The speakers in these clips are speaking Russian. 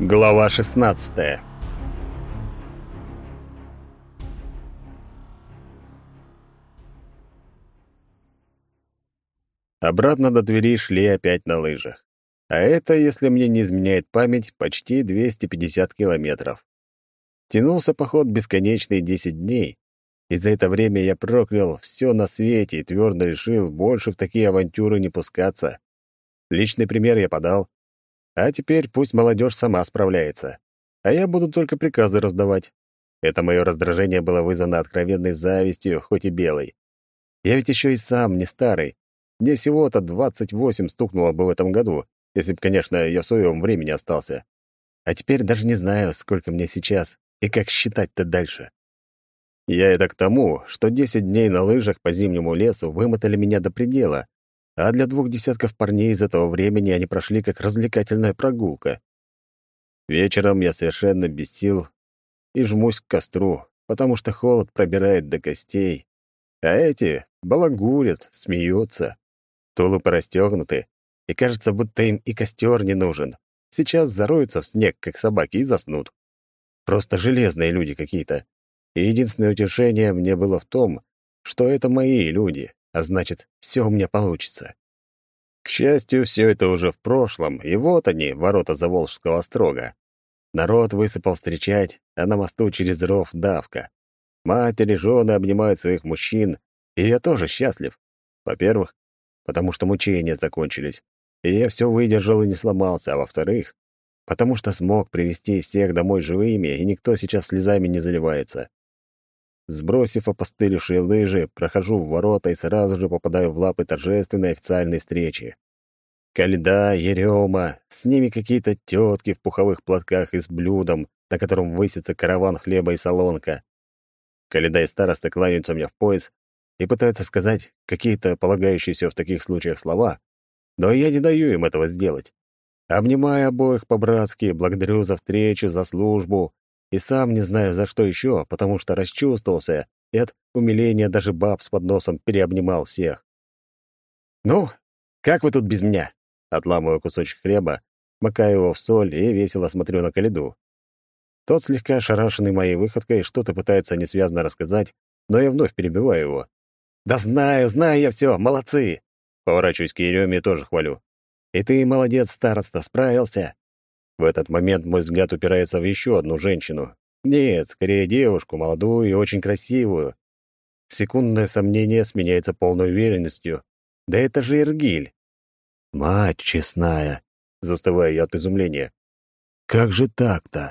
Глава 16. Обратно до Твери шли опять на лыжах. А это, если мне не изменяет память, почти 250 километров. Тянулся поход бесконечные 10 дней, и за это время я проклял все на свете и твердо решил больше в такие авантюры не пускаться. Личный пример я подал, а теперь пусть молодежь сама справляется, а я буду только приказы раздавать. Это мое раздражение было вызвано откровенной завистью, хоть и белой. Я ведь еще и сам не старый. Мне всего-то 28 стукнуло бы в этом году, если б, конечно, я в своем времени остался. А теперь даже не знаю, сколько мне сейчас и как считать-то дальше. Я это к тому, что 10 дней на лыжах по зимнему лесу вымотали меня до предела, а для 2 десятков парней из этого времени они прошли как развлекательная прогулка. Вечером я совершенно без сил и жмусь к костру, потому что холод пробирает до костей. А эти балагурят, смеются, тулупы расстегнуты, и кажется, будто им и костер не нужен. Сейчас зароются в снег, как собаки, и заснут. Просто железные люди какие-то. И единственное утешение мне было в том, что это мои люди, а значит, все у меня получится. К счастью, все это уже в прошлом, и вот они, ворота Заволжского острога. Народ высыпал встречать, а на мосту через ров давка. Матери, жены обнимают своих мужчин, и я тоже счастлив. Во-первых, потому что мучения закончились, и я все выдержал и не сломался, а во-вторых, потому что смог привести всех домой живыми, и никто сейчас слезами не заливается. Сбросив опостылевшие лыжи, прохожу в ворота и сразу же попадаю в лапы торжественной официальной встречи. Коляда, Ерёма, с ними какие-то тётки в пуховых платках и с блюдом, на котором высится караван хлеба и солонка. Коляда и староста кланяются мне в пояс и пытаются сказать какие-то полагающиеся в таких случаях слова, но я не даю им этого сделать. Обнимаю обоих по-братски, благодарю за встречу, за службу, и сам не знаю, за что еще, потому что расчувствовался, и от умиления даже баб с подносом переобнимал всех. «Ну, как вы тут без меня?» Отламываю кусочек хлеба, макаю его в соль и весело смотрю на Коляду. Тот, слегка ошарашенный моей выходкой, что-то пытается несвязно рассказать, но я вновь перебиваю его. «Да знаю, знаю я все, молодцы!» Поворачиваюсь к Ереме и тоже хвалю. «И ты молодец, староста, справился!» В этот момент мой взгляд упирается в еще одну женщину. Нет, скорее девушку, молодую и очень красивую. Секундное сомнение сменяется полной уверенностью. Да это же Иргиль. «Мать честная!» — застываю я от изумления. «Как же так-то?»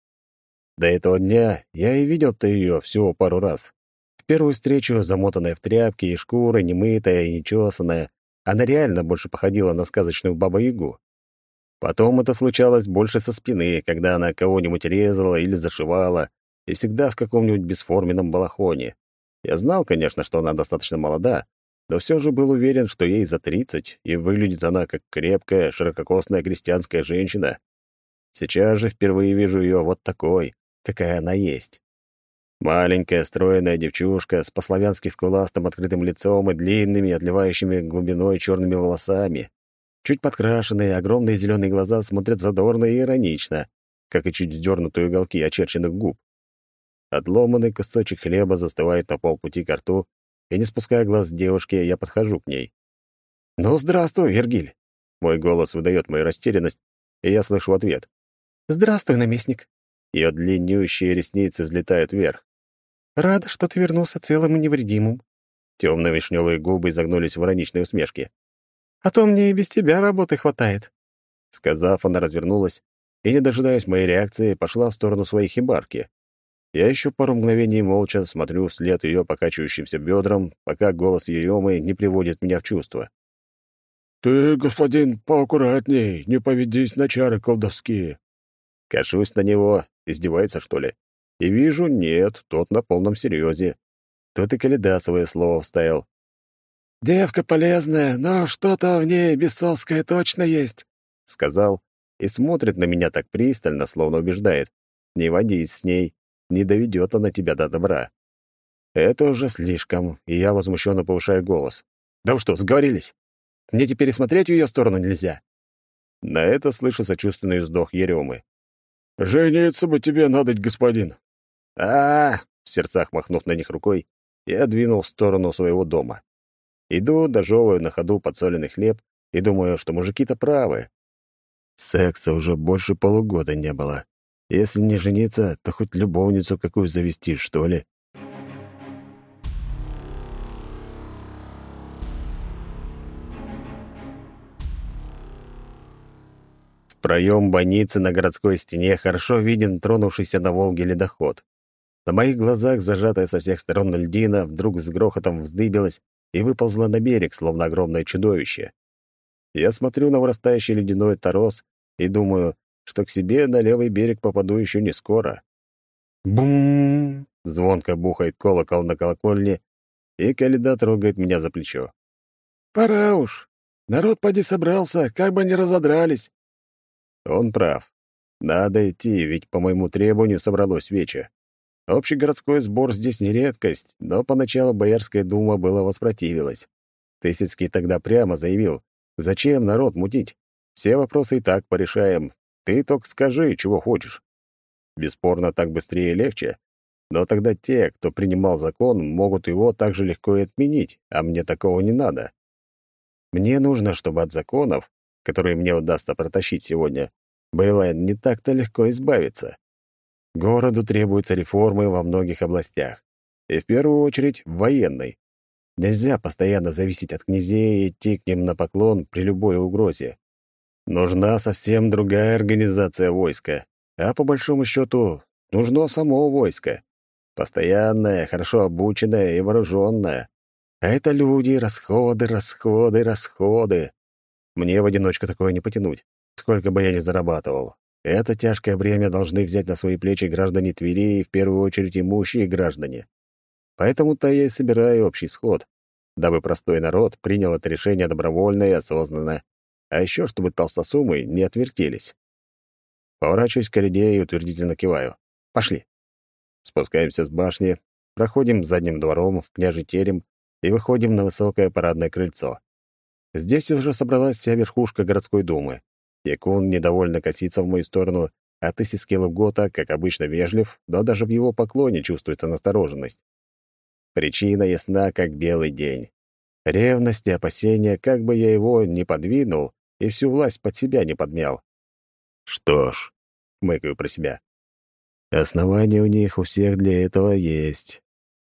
До этого дня я и видел-то ее всего пару раз. В первую встречу, замотанная в тряпки и шкуры, немытая и нечесанная, она реально больше походила на сказочную бабу-ягу. Потом это случалось больше со спины, когда она кого-нибудь резала или зашивала, и всегда в каком-нибудь бесформенном балахоне. Я знал, конечно, что она достаточно молода, но все же был уверен, что ей за 30, и выглядит она как крепкая, ширококосная крестьянская женщина. Сейчас же впервые вижу ее вот такой, какая она есть. Маленькая, стройная девчушка с по-славянски скуластым открытым лицом и длинными, отливающими глубиной черными волосами. Чуть подкрашенные, огромные зеленые глаза смотрят задорно и иронично, как и чуть вздернутые уголки очерченных губ. Отломанный кусочек хлеба застывает на полпути ко рту, и, не спуская глаз с девушки, я подхожу к ней. «Ну, здравствуй, Иргиль!» Мой голос выдает мою растерянность, и я слышу ответ. «Здравствуй, наместник!» Ее длиннющие ресницы взлетают вверх. «Рада, что ты вернулся целым и невредимым». Темные вишневые губы изогнулись в ироничной усмешке. «А то мне и без тебя работы хватает». Сказав, она развернулась и, не дожидаясь моей реакции, пошла в сторону своей хибарки. Я еще пару мгновений молча смотрю вслед ее покачивающимся бедрам, пока голос Еремы не приводит меня в чувство. «Ты, господин, поаккуратней, не поведись на чары колдовские». Кашусь на него, издевается, что ли? И вижу, нет, тот на полном серьезе. Тот и Коляда свое слово вставил. «Девка полезная, но что-то в ней бесовское точно есть», — сказал и смотрит на меня так пристально, словно убеждает. «Не водись с ней, не доведет она тебя до добра». Это уже слишком, и я возмущенно повышаю голос. «Да вы что, сговорились? Мне теперь и смотреть в ее сторону нельзя?» На это слышу сочувственный вздох Еремы. «Жениться бы тебе надоть, господин!» В сердцах махнув на них рукой, я двинул в сторону своего дома. Иду, дожевываю на ходу подсоленный хлеб и думаю, что мужики-то правы. Секса уже больше полугода не было. Если не жениться, то хоть любовницу какую завести, что ли. В проем бойницы на городской стене хорошо виден тронувшийся на Волге ледоход. На моих глазах, зажатая со всех сторон льдина, вдруг с грохотом вздыбилась и выползла на берег, словно огромное чудовище. Я смотрю на вырастающий ледяной торос и думаю, что к себе на левый берег попаду еще не скоро. Бум! Звонко бухает колокол на колокольне, и Каледа трогает меня за плечо. «Пора уж! Народ поди собрался, как бы не разодрались!» Он прав. Надо идти, ведь по моему требованию собралось вече. Общегородской сбор здесь не редкость, но поначалу Боярская дума была воспротивилась. Тысяцкий тогда прямо заявил: «Зачем народ мутить? Все вопросы и так порешаем. Ты только скажи, чего хочешь». Бесспорно, так быстрее и легче, но тогда те, кто принимал закон, могут его так же легко и отменить, а мне такого не надо. Мне нужно, чтобы от законов, которые мне удастся протащить сегодня, было не так-то легко избавиться. Городу требуются реформы во многих областях, и в первую очередь в военной. Нельзя постоянно зависеть от князей и идти к ним на поклон при любой угрозе. Нужна совсем другая организация войска, а по большому счету нужно само войско. Постоянное, хорошо обученное и вооруженное. А это люди, расходы, расходы, расходы. Мне в одиночку такое не потянуть, сколько бы я ни зарабатывал. Это тяжкое бремя должны взять на свои плечи граждане Твери и в первую очередь имущие граждане. Поэтому-то я и собираю общий сход, дабы простой народ принял это решение добровольно и осознанно, а еще чтобы толстосумы не отвертелись. Поворачиваюсь к Каледе и утвердительно киваю. Пошли. Спускаемся с башни, проходим задним двором в княжий терем и выходим на высокое парадное крыльцо. Здесь уже собралась вся верхушка городской думы. Якун недовольно косится в мою сторону, а Тысяцкий Лугота, как обычно, вежлив, но даже в его поклоне чувствуется настороженность. Причина ясна, как белый день. Ревность и опасения, как бы я его ни подвинул и всю власть под себя не подмял. Что ж, хмыкаю про себя. Основания у них у всех для этого есть.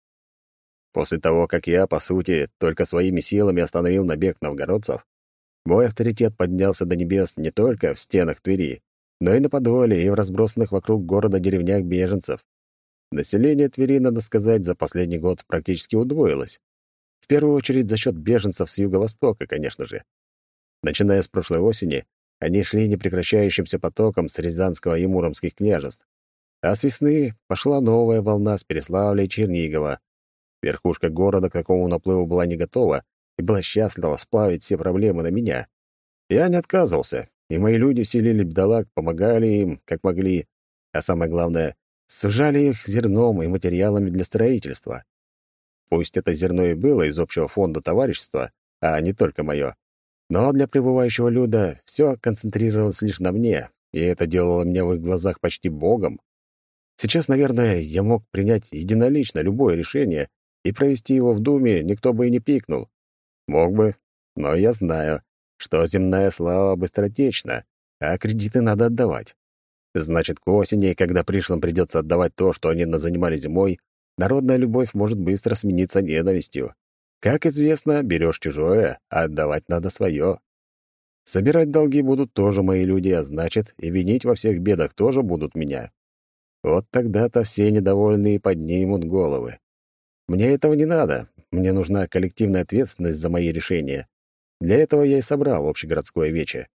После того, как я, по сути, только своими силами остановил набег новгородцев, мой авторитет поднялся до небес не только в стенах Твери, но и на Подоле и в разбросанных вокруг города деревнях беженцев. Население Твери, надо сказать, за последний год практически удвоилось. В первую очередь за счет беженцев с юго-востока, конечно же. Начиная с прошлой осени, они шли непрекращающимся потоком с Рязанского и Муромских княжеств. А с весны пошла новая волна с Переславля и Чернигова. Верхушка города к такому наплыву была не готова и была счастлива сплавить все проблемы на меня. Я не отказывался, и мои люди селили бедолаг, помогали им, как могли, а самое главное, сужали их зерном и материалами для строительства. Пусть это зерно и было из общего фонда товарищества, а не только мое, но для пребывающего люда все концентрировалось лишь на мне, и это делало меня в их глазах почти богом. Сейчас, наверное, я мог принять единолично любое решение, и провести его в Думе никто бы и не пикнул. Мог бы, но я знаю, что земная слава быстротечна, а кредиты надо отдавать. Значит, к осени, когда пришлым придется отдавать то, что они назанимали зимой, народная любовь может быстро смениться ненавистью. Как известно, берешь чужое, а отдавать надо свое. Собирать долги будут тоже мои люди, а значит, и винить во всех бедах тоже будут меня. Вот тогда-то все недовольные поднимут головы. Мне этого не надо. Мне нужна коллективная ответственность за мои решения. Для этого я и собрал общегородское вече.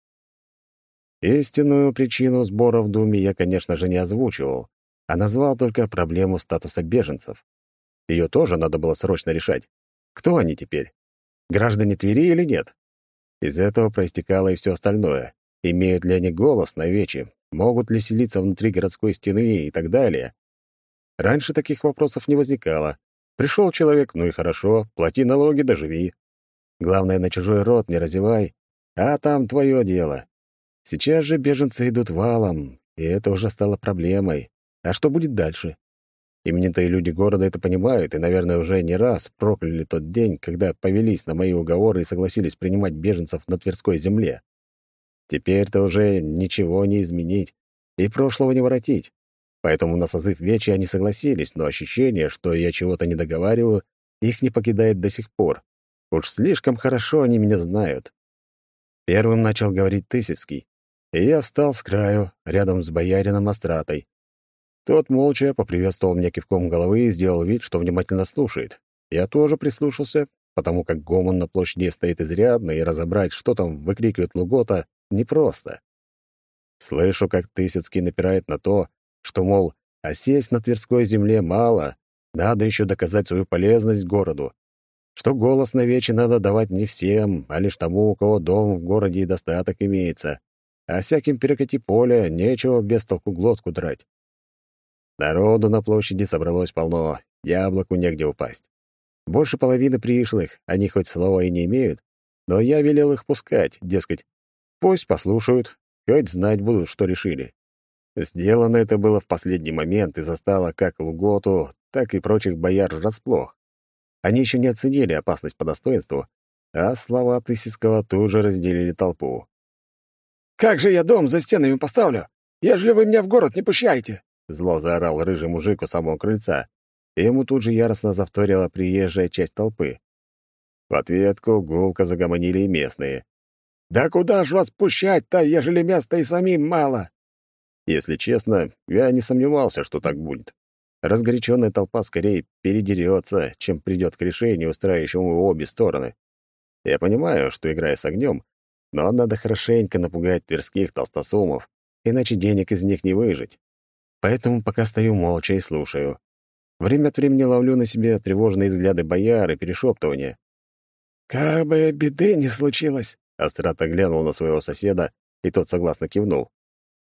Истинную причину сбора в Думе я, конечно же, не озвучивал, а назвал только проблему статуса беженцев. Ее тоже надо было срочно решать. Кто они теперь? Граждане Твери или нет? Из этого проистекало и все остальное. Имеют ли они голос на вече? Могут ли селиться внутри городской стены и так далее? Раньше таких вопросов не возникало. Пришел человек, ну и хорошо, плати налоги, да живи. Главное, на чужой род не разевай, а там твое дело. Сейчас же беженцы идут валом, и это уже стало проблемой. А что будет дальше? Именитые люди города это понимают и, наверное, уже не раз прокляли тот день, когда повелись на мои уговоры и согласились принимать беженцев на Тверской земле. Теперь-то уже ничего не изменить и прошлого не воротить. Поэтому на созыв вечи они согласились, но ощущение, что я чего-то не договариваю, их не покидает до сих пор. Уж слишком хорошо они меня знают. Первым начал говорить Тысяцкий, и я встал с краю, рядом с боярином Остратой. Тот молча поприветствовал меня кивком головы и сделал вид, что внимательно слушает. Я тоже прислушался, потому как гомон на площади стоит изрядно, и разобрать, что там выкрикивает Лугота, непросто. Слышу, как Тысяцкий напирает на то, что, мол, осесть на Тверской земле мало, надо еще доказать свою полезность городу, что голос на вече надо давать не всем, а лишь тому, у кого дом в городе и достаток имеется, а всяким перекати поле нечего без толку глотку драть. Народу на площади собралось полно, яблоку негде упасть. Больше половины пришлых, они хоть слова и не имеют, но я велел их пускать, дескать, пусть послушают, хоть знать будут, что решили. Сделано это было в последний момент и застало как Луготу, так и прочих бояр врасплох. Они еще не оценили опасность по достоинству, а слова Тысяцкого тут же разделили толпу. «Как же я дом за стенами поставлю, ежели вы меня в город не пущаете?» Зло заорал рыжий мужик у самого крыльца, и ему тут же яростно завторила приезжая часть толпы. В ответку гулко загомонили и местные. «Да куда ж вас пущать-то, ежели места и самим мало?» Если честно, я не сомневался, что так будет. Разгоряченная толпа скорее передерется, чем придет к решению, устраивающему обе стороны. Я понимаю, что играя с огнем, но надо хорошенько напугать тверских толстосумов, иначе денег из них не выжить. Поэтому пока стою молча и слушаю. Время от времени ловлю на себе тревожные взгляды бояр и перешептывания. «Как бы беды не случилось!» Астрата глянул на своего соседа, и тот согласно кивнул.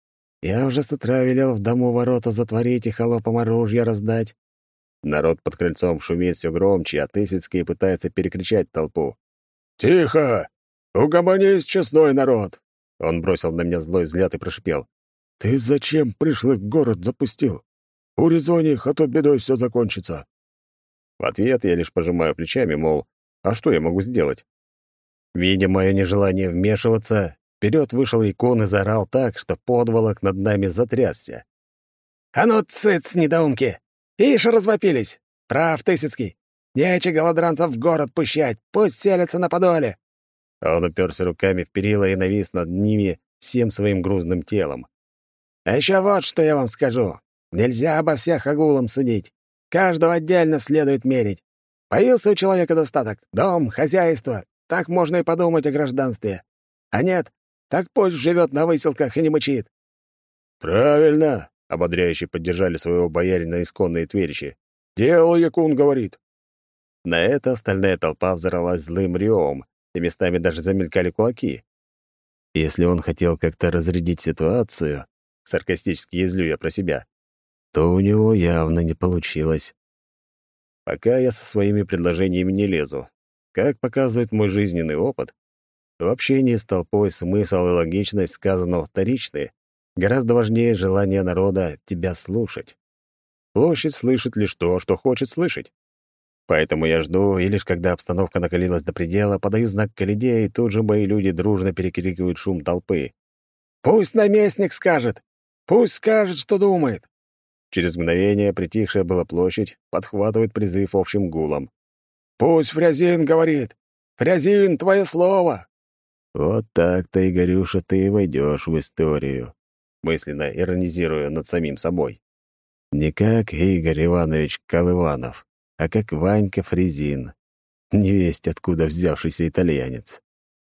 «Я уже с утра велел в дому ворота затворить и холопам оружие раздать». Народ под крыльцом шумит все громче, а Тысяцкий пытается перекричать толпу. «Тихо! Угомонись, честной народ!» Он бросил на меня злой взгляд и прошипел. «Ты зачем пришлых в город запустил? Урезони их, а то бедой все закончится». В ответ я лишь пожимаю плечами, мол, а что я могу сделать? Видя мое нежелание вмешиваться, вперед вышел икон и заорал так, что подволок над нами затрясся. «А ну, цыц, недоумки! Ишь, развопились! Прав, Тысяцкий! Нече голодранцев в город пущать, пусть селятся на подоле!» Он уперся руками в перила и навис над ними всем своим грузным телом. «А еще вот что я вам скажу. Нельзя обо всех огулом судить. Каждого отдельно следует мерить. Появился у человека достаток, дом, хозяйство. Так можно и подумать о гражданстве. А нет, так пусть живет на выселках и не мычит». «Правильно!» — ободряюще поддержали своего боярина исконные тверичи. «Дело, якун говорит». На это остальная толпа взорвалась злым ревом, и местами даже замелькали кулаки. Если он хотел как-то разрядить ситуацию, саркастически язвлю я про себя, то у него явно не получилось. Пока я со своими предложениями не лезу. Как показывает мой жизненный опыт, в общении с толпой смысл и логичность сказанного вторичны. Гораздо важнее желание народа тебя слушать. Площадь слышит лишь то, что хочет слышать. Поэтому я жду, и лишь когда обстановка накалилась до предела, подаю знак коляде, и тут же мои люди дружно перекрикивают шум толпы. «Пусть наместник скажет! Пусть скажет, что думает!» Через мгновение притихшая была площадь подхватывает призыв общим гулом. «Пусть Фрязин говорит! Фрязин, твое слово!» Вот так-то, Игорюша, ты и войдешь в историю, мысленно иронизируя над самим собой. Не как Игорь Иванович Колыванов, а как Ванька Фрязин, невесть откуда взявшийся итальянец.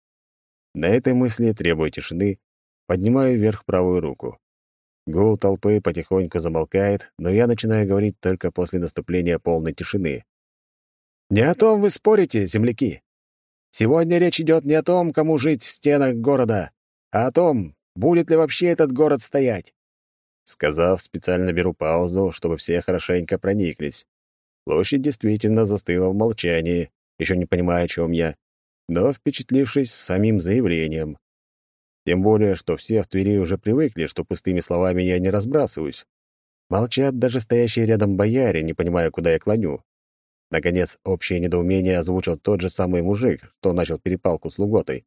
На этой мысли, требуя тишины, поднимаю вверх правую руку. Гул толпы потихоньку замолкает, но я начинаю говорить только после наступления полной тишины. «Не о том вы спорите, земляки. Сегодня речь идет не о том, кому жить в стенах города, а о том, будет ли вообще этот город стоять». Сказав, специально беру паузу, чтобы все хорошенько прониклись. Площадь действительно застыла в молчании, еще не понимая, о чем я, но впечатлившись самим заявлением. Тем более, что все в Твери уже привыкли, что пустыми словами я не разбрасываюсь. Молчат даже стоящие рядом бояре, не понимая, куда я клоню. Наконец, общее недоумение озвучил тот же самый мужик, что начал перепалку с Луготой.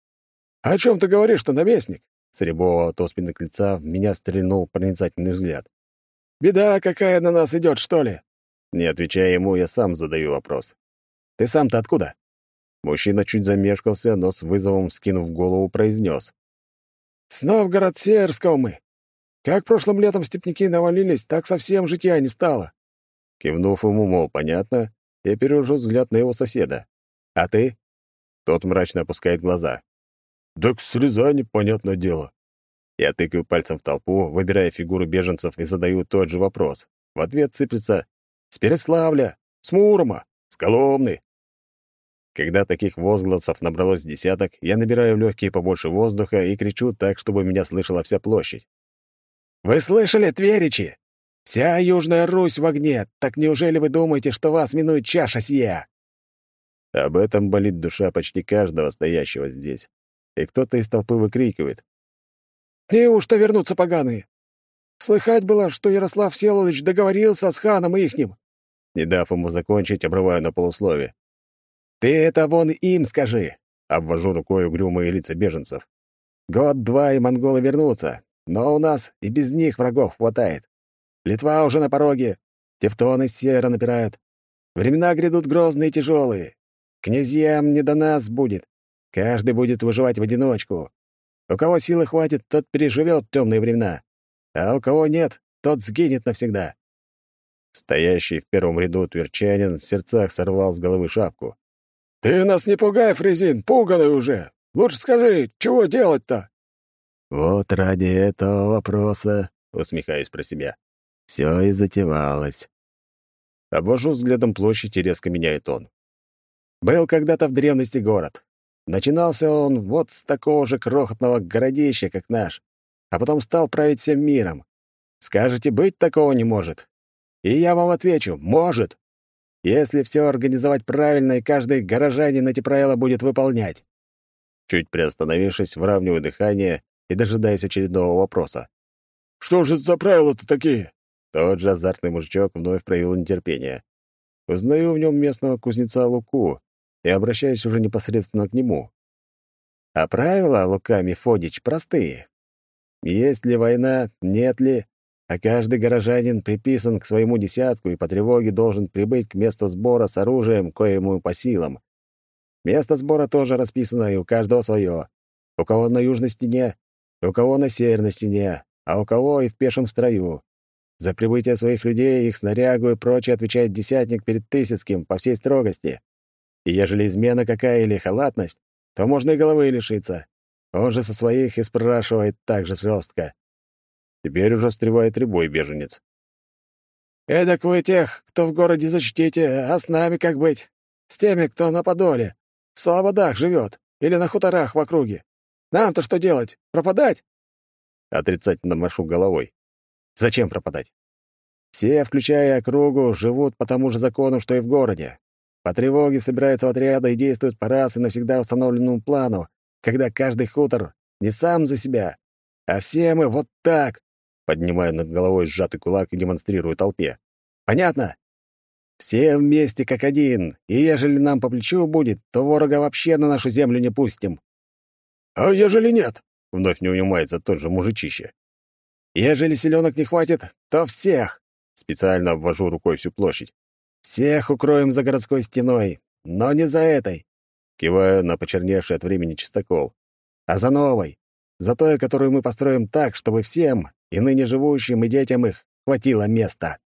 «О чем ты говоришь-то, наместник?» С рябового от оспины лица в меня стрельнул проницательный взгляд. «Беда какая на нас идет, что ли?» Не отвечая ему, я сам задаю вопрос. «Ты сам-то откуда?» Мужчина чуть замешкался, но с вызовом, вскинув голову, произнес. «С Новгород-Северского мы. Как прошлым летом степняки навалились, так совсем житья не стало». Кивнув ему, мол, понятно, я перевожу взгляд на его соседа. «А ты?» Тот мрачно опускает глаза. «Так с Рязани, понятное дело». Я тыкаю пальцем в толпу, выбирая фигуру беженцев и задаю тот же вопрос. В ответ сыплется «С Переславля! С Мурома! С Коломны!» Когда таких возгласов набралось десяток, я набираю в легкие побольше воздуха и кричу так, чтобы меня слышала вся площадь. «Вы слышали, тверичи? Вся Южная Русь в огне. Так неужели вы думаете, что вас минует чаша сия?» Об этом болит душа почти каждого стоящего здесь. И кто-то из толпы выкрикивает. «Неужто вернутся поганые? Слыхать было, что Ярослав Всеволодович договорился с ханом ихним». Не дав ему закончить, обрываю на полуслове. «Ты это вон им скажи!» — обвожу рукой угрюмые лица беженцев. «Год-два, и монголы вернутся. Но у нас и без них врагов хватает. Литва уже на пороге, тевтоны с севера напирают. Времена грядут грозные и тяжелые. Князьям не до нас будет. Каждый будет выживать в одиночку. У кого силы хватит, тот переживет темные времена. А у кого нет, тот сгинет навсегда». Стоящий в первом ряду тверчанин в сердцах сорвал с головы шапку. «Ты нас не пугай, Фрезин, пуганый уже. Лучше скажи, чего делать-то?» «Вот ради этого вопроса», — усмехаюсь про себя, — «всё и затевалось». Обвожу взглядом площадь и резко меняет он. Был когда-то в древности город. Начинался он вот с такого же крохотного городища, как наш, а потом стал править всем миром. Скажете, быть такого не может? И я вам отвечу, может. Если все организовать правильно, и каждый горожанин эти правила будет выполнять. Чуть приостановившись, выравниваю дыхание и дожидаюсь очередного вопроса. «Что же за правила-то такие?» Тот же азартный мужичок вновь проявил нетерпение. Узнаю в нем местного кузнеца Луку и обращаюсь уже непосредственно к нему. А правила, Лука Мефодич, простые. Есть ли война, нет ли, а каждый горожанин приписан к своему десятку и по тревоге должен прибыть к месту сбора с оружием, кое ему по силам. Место сбора тоже расписано, и у каждого свое. У кого на южной стене, у кого на северной стене, а у кого и в пешем строю. За прибытие своих людей, их снарягу и прочее отвечает десятник перед Тысяцким по всей строгости. И ежели измена какая или халатность, то можно и головы лишиться. Он же со своих и спрашивает так же жестко. Теперь уже встревает рябой беженец. «Эдак вы тех, кто в городе защитите, а с нами как быть? С теми, кто на Подоле, в слободах живет или на хуторах в округе. Нам-то что делать? Пропадать?» Отрицательно машу головой. Зачем пропадать? Все, включая округу, живут по тому же закону, что и в городе. По тревоге собираются в отряды и действуют по раз и навсегда установленному плану, когда каждый хутор не сам за себя, а все мы вот так. Поднимаю над головой сжатый кулак и демонстрирую толпе. Понятно? Все вместе как один, и ежели нам по плечу будет, то ворога вообще на нашу землю не пустим. «А ежели нет?» — вновь не унимается тот же мужичище. «Ежели селенок не хватит, то всех!» — специально обвожу рукой всю площадь. «Всех укроем за городской стеной, но не за этой!» — киваю на почерневший от времени чистокол. «А за новой, за той, которую мы построим так, чтобы всем, и ныне живущим, и детям их, хватило места!»